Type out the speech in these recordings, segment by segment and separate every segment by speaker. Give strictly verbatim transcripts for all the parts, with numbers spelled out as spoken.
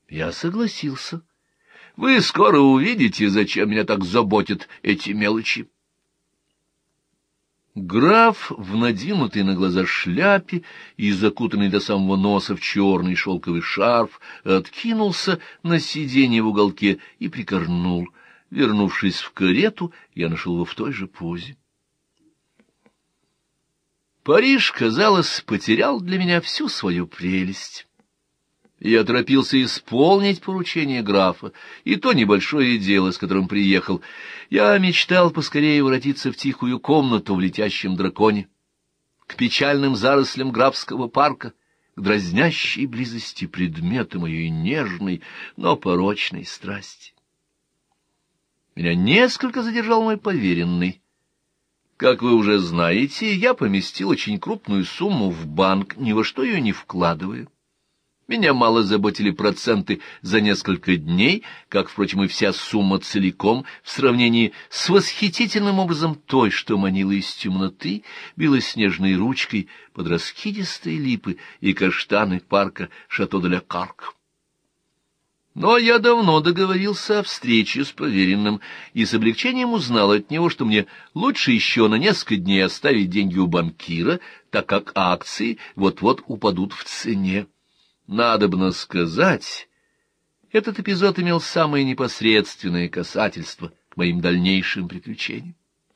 Speaker 1: Я согласился. Вы скоро увидите, зачем меня так заботят эти мелочи. Граф в надвинутой на глаза шляпе и закутанный до самого носа в черный шелковый шарф откинулся на сиденье в уголке и прикорнул. Вернувшись в карету, я нашел его в той же позе. Париж, казалось, потерял для меня всю свою прелесть. Я торопился исполнить поручение графа, и то небольшое дело, с которым приехал. Я мечтал поскорее воротиться в тихую комнату в летящем драконе, к печальным зарослям графского парка, к дразнящей близости предмета моей нежной, но порочной страсти. Меня несколько задержал мой поверенный. Как вы уже знаете, я поместил очень крупную сумму в банк, ни во что ее не вкладывая. Меня мало заботили проценты за несколько дней, как, впрочем, и вся сумма целиком, в сравнении с восхитительным образом той, что манила из темноты белоснежной ручкой под раскидистые липы и каштаны парка Шато-де-ля-Карк. Но я давно договорился о встрече с поверенным и с облегчением узнал от него, что мне лучше еще на несколько дней оставить деньги у банкира, так как акции вот-вот упадут в цене. Надобно сказать, этот эпизод имел самое непосредственное касательство к моим дальнейшим приключениям.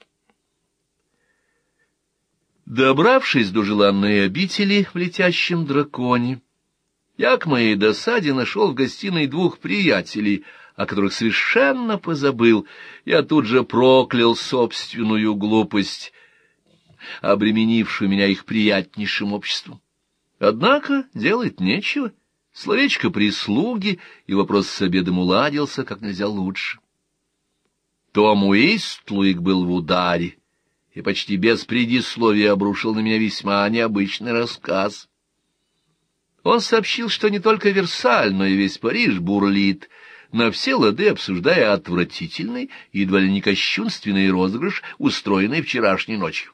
Speaker 1: Добравшись до желанной обители в летящем драконе, я к моей досаде нашел в гостиной двух приятелей, о которых совершенно позабыл. Я тут же проклял собственную глупость, обременившую меня их приятнейшим обществом. Однако делать нечего. Словечко прислуги, и вопрос с обедом уладился как нельзя лучше. Том Уистлуик был в ударе и почти без предисловия обрушил на меня весьма необычный рассказ. Он сообщил, что не только Версаль, но и весь Париж бурлит, на все лады обсуждая отвратительный, едва ли не кощунственный розыгрыш, устроенный вчерашней ночью.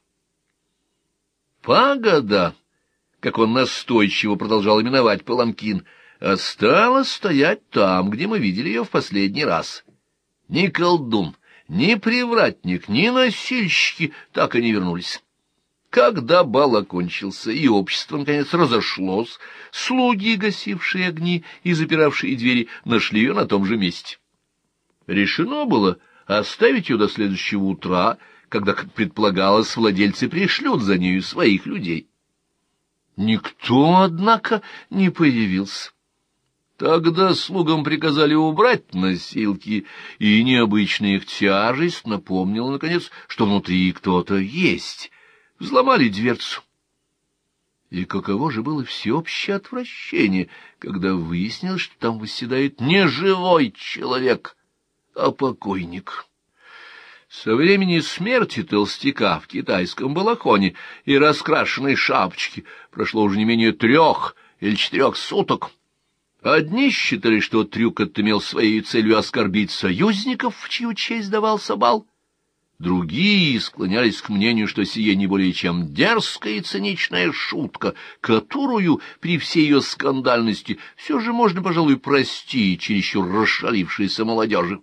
Speaker 1: Пагода, как он настойчиво продолжал именовать паланкин, осталась стоять там, где мы видели ее в последний раз. Ни колдун, ни привратник, ни носильщики так и не вернулись. Когда бал окончился и общество наконец разошлось, слуги, гасившие огни и запиравшие двери, нашли ее на том же месте. Решено было оставить ее до следующего утра, когда, как предполагалось, владельцы пришлют за нею своих людей. Никто, однако, не появился. Тогда слугам приказали убрать носилки, и необычная их тяжесть напомнила, наконец, что внутри кто-то есть. Взломали дверцу. И каково же было всеобщее отвращение, когда выяснилось, что там восседает не живой человек, а покойник. Со времени смерти толстяка в китайском балахоне и раскрашенной шапочке прошло уже не менее трех или четырех суток. Одни считали, что трюк этот имел своей целью оскорбить союзников, в чью честь давался бал. Другие склонялись к мнению, что сие не более чем дерзкая и циничная шутка, которую, при всей ее скандальности, все же можно, пожалуй, простить чересчур расшалившейся молодежи.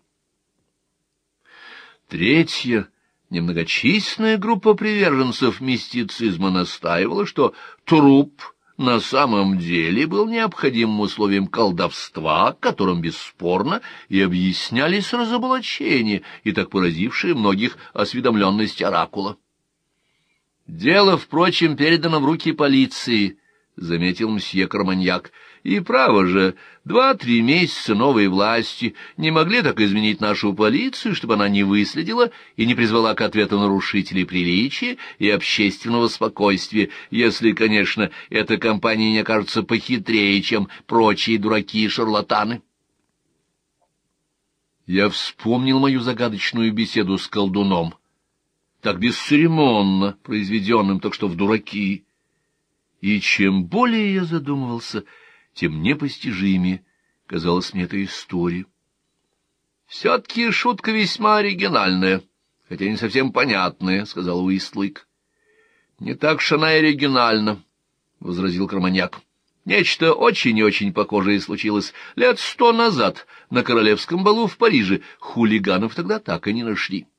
Speaker 1: Третья, немногочисленная группа приверженцев мистицизма настаивала, что труп на самом деле был необходимым условием колдовства, которым бесспорно и объяснялись разоблачения, и так поразившие многих осведомленность оракула. «Дело, впрочем, передано в руки полиции», — заметил мсье Карманьяк. «И право же, два-три месяца новой власти не могли так изменить нашу полицию, чтобы она не выследила и не призвала к ответу нарушителей приличия и общественного спокойствия, если, конечно, эта компания не окажется похитрее, чем прочие дураки и шарлатаны». Я вспомнил мою загадочную беседу с колдуном, так бесцеремонно произведенным только что в дураки. И чем более я задумывался, тем непостижимее казалась мне эта история. — Все-таки шутка весьма оригинальная, хотя не совсем понятная, — сказал Уистлуик. — Не так уж она и оригинальна, — возразил Карманьяк. — Нечто очень и очень похожее случилось лет сто назад на королевском балу в Париже. Хулиганов тогда так и не нашли.